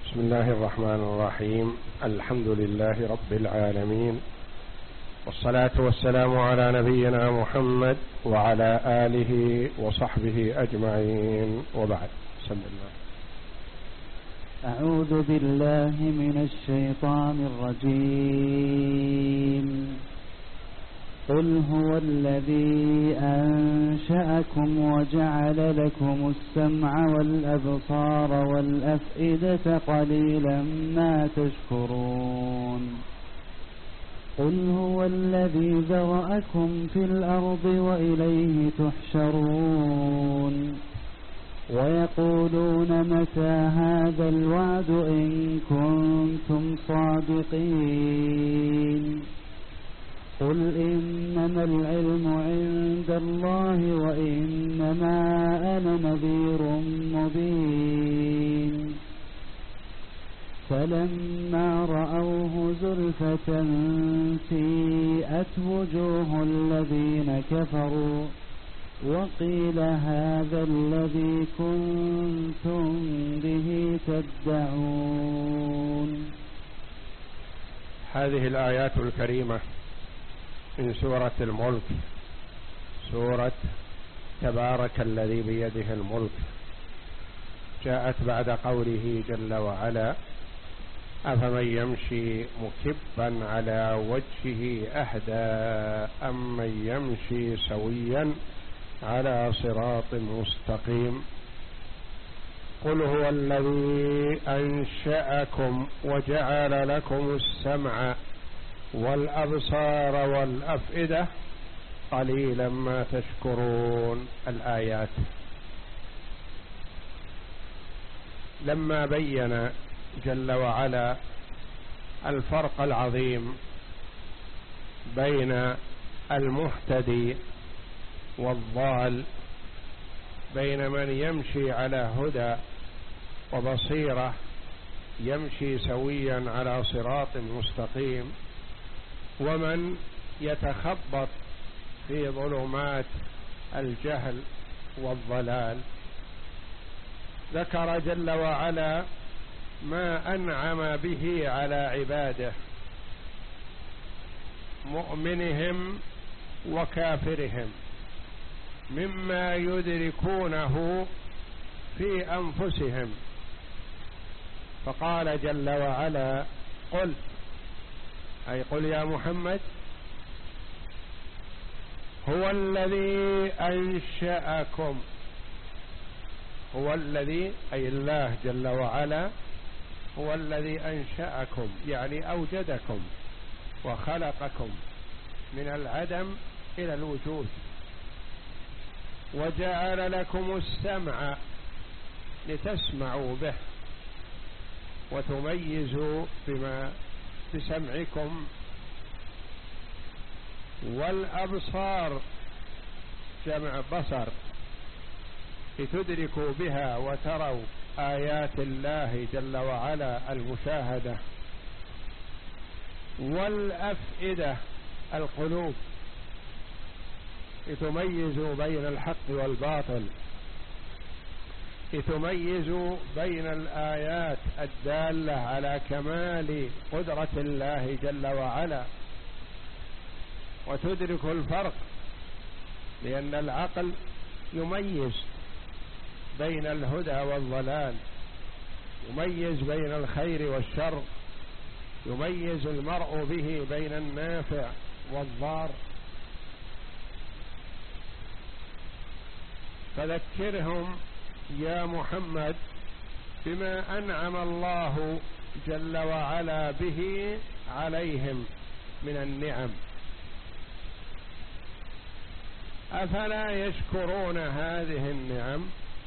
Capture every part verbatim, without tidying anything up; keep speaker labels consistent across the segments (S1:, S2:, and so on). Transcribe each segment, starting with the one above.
S1: بسم الله الرحمن الرحيم. الحمد لله رب العالمين، والصلاة والسلام على نبينا محمد وعلى آله وصحبه أجمعين، وبعد. بسم الله.
S2: أعوذ بالله من الشيطان الرجيم. قل هو الذي أنشأكم وجعل لكم السمع والأبصار والأفئدة قليلا ما تشكرون. قل هو الذي ذرأكم في الأرض وإليه تحشرون. ويقولون متى هذا الوعد إن كنتم صادقين. قل إنما العلم عند الله وإنما أنا نذير مبين. فلما رأوه زلفة سيئت وجوه الذين كفروا وقيل هذا الذي كنتم به تدعون.
S1: هذه الآيات الكريمة من سورة الملك، سورة تبارك الذي بيده الملك، جاءت بعد قوله جل وعلا: أفمن يمشي مكبا على وجهه أهدى أمن يمشي سويا على صراط مستقيم. قل هو الذي أنشأكم وجعل لكم السمع والأبصار والأفئدة قليلا ما تشكرون. الآيات. لما بين جل وعلا الفرق العظيم بين المهتدي والضال، بين من يمشي على هدى وبصيرة يمشي سويا على صراط مستقيم، ومن يتخبط في ظلمات الجهل والضلال، ذكر جل وعلا ما أنعم به على عباده، مؤمنهم وكافرهم، مما يدركونه في أنفسهم. فقال جل وعلا: قل، أي قل يا محمد، هو الذي أنشأكم. هو الذي، أي الله جل وعلا، هو الذي أنشأكم، يعني أوجدكم وخلقكم من العدم إلى الوجود، وجعل لكم السمع لتسمعوا به وتميزوا بما بسمعكم، والأبصار جمع بصر لتدركوا بها وتروا آيات الله جل وعلا المشاهدة، والأفئدة القلوب لتميزوا بين الحق والباطل، لتميزوا بين الآيات الدالة على كمال قدرة الله جل وعلا، وتدرك الفرق، لأن العقل يميز بين الهدى والضلال، يميز بين الخير والشر، يميز المرء به بين النافع والضار. فذكرهم يا محمد بما أنعم الله جل وعلا به عليهم من النعم. أفلا يشكرون هذه النعم؟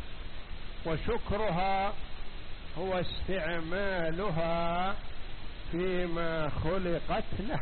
S1: وشكرها هو استعمالها فيما خلقت له،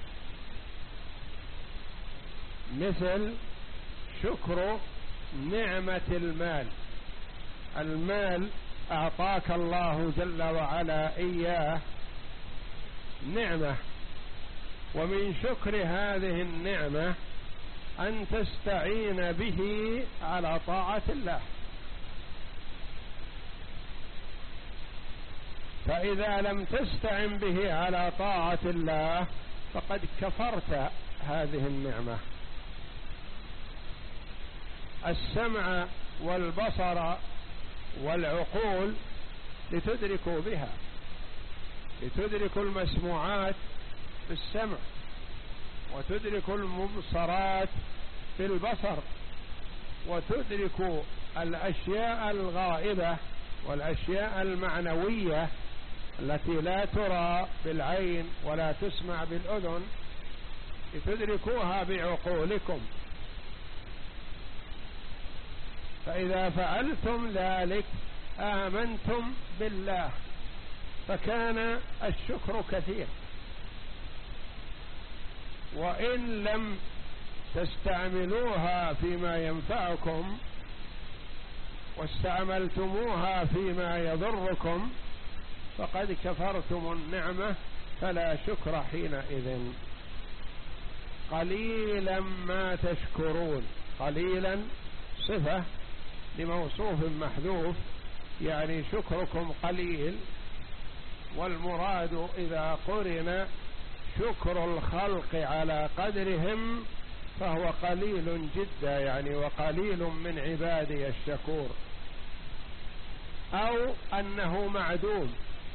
S1: مثل شكر نعمة المال. المال أعطاك الله جل وعلا إياه نعمة، ومن شكر هذه النعمة أن تستعين به على طاعة الله. فإذا لم تستعن به على طاعة الله فقد كفرت هذه النعمة. السمع والبصر والعقول لتدركوا بها، لتدركوا المسموعات بالسمع، وتدركوا المبصرات بالبصر، وتدركوا الأشياء الغائبة والأشياء المعنوية التي لا ترى بالعين ولا تسمع بالأذن، لتدركوها بعقولكم. فإذا فعلتم ذلك آمنتم بالله، فكان الشكر كثير. وإن لم تستعملوها فيما ينفعكم واستعملتموها فيما يضركم فقد كفرتم النعمة، فلا شكر حينئذ. قليلا ما تشكرون، قليلا صفة لموصوف محذوف، يعني شكركم قليل، والمراد إذا قرن شكر الخلق على قدرهم فهو قليل جدا، يعني وقليل من عبادي الشكور، أو أنه معدوم.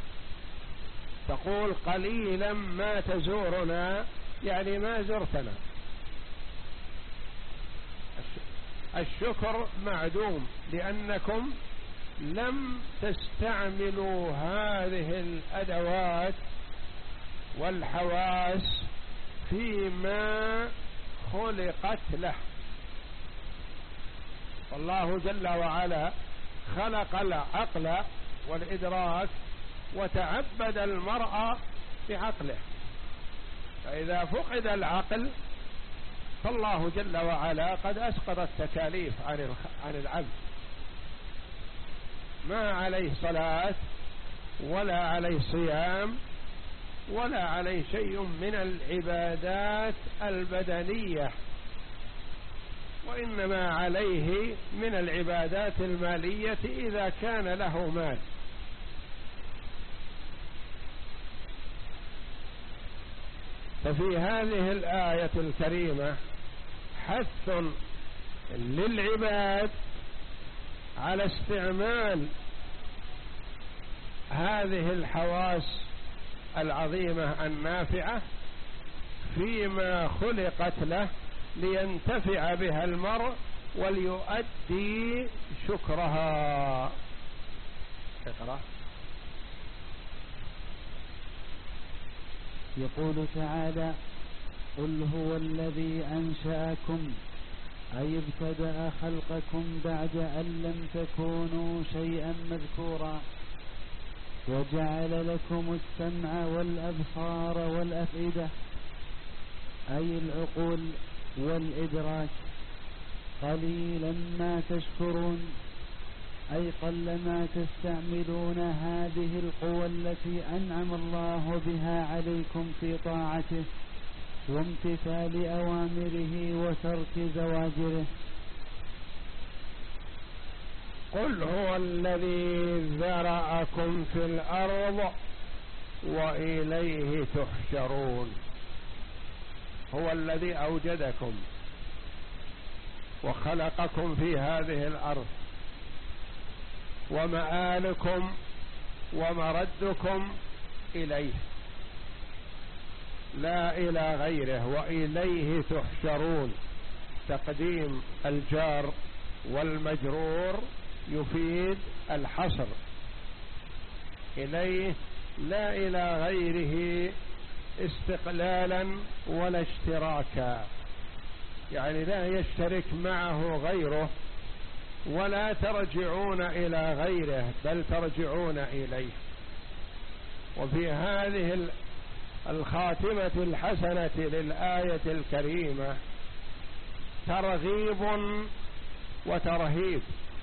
S1: تقول قليلا ما تزورنا، يعني ما زرتنا. الشكر معدوم لأنكم لم تستعملوا هذه الأدوات والحواس فيما خلقت له. والله جل وعلا خلق العقل والإدراك وتعبد المرء بعقله، فإذا فقد العقل فالله جل وعلا قد أسقط التكاليف عن العبد، ما عليه صلاة ولا عليه صيام ولا عليه شيء من العبادات البدنية، وإنما عليه من العبادات المالية إذا كان له مال. ففي هذه الآية الكريمة حث للعباد على استعمال هذه الحواس العظيمة النافعة فيما خلقت له لينتفع بها المرء وليؤدي شكرها. اقرأ.
S2: يقول تعالى: قل هو الذي أنشأكم أي ابتدأ خلقكم بعد أن لم تكونوا شيئا مذكورا، وجعل لكم السمع والأبصار والأفئدة أي العقول والإدراك. قليلا ما تشكرون أي قلما تستعملون هذه القوى التي أنعم الله بها عليكم في طاعته وامتثال أوامره وترك زواجره.
S1: قل هو الذي ذرأكم في الأرض وإليه تحشرون. هو الذي أوجدكم وخلقكم في هذه الأرض، ومآلكم ومردكم إليه لا إلى غيره، وإليه تحشرون. تقديم الجار والمجرور يفيد الحصر، إليه لا إلى غيره استقلالا ولا اشتراكا، يعني لا يشترك معه غيره ولا ترجعون إلى غيره بل ترجعون إليه. وفي هذه الخاتمة الحسنة للآية الكريمة ترغيب وترهيب،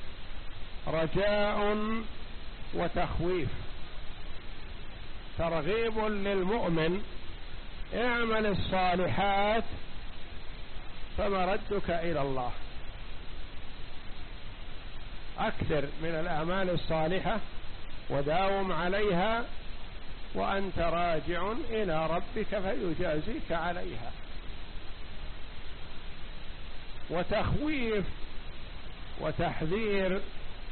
S1: رجاء وتخويف. ترغيب للمؤمن: اعمل الصالحات فمردك إلى الله، أكثر من الأعمال الصالحة وداوم عليها وأنت راجع إلى ربك فيجازيك عليها. وتخويف وتحذير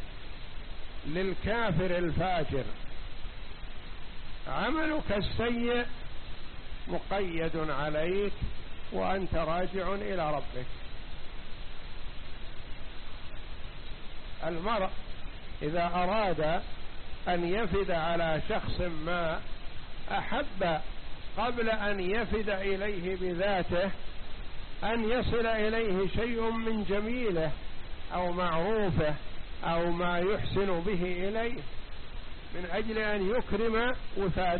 S1: للكافر الفاجر: عملك السيء مقيد عليك وأنت راجع إلى ربك. المرء إذا أراد أن يفد على شخص ما أحب قبل أن يفد إليه بذاته أن يصل إليه شيء من جميله أو معروفه أو ما يحسن به إليه من أجل أن يكرم وفاده.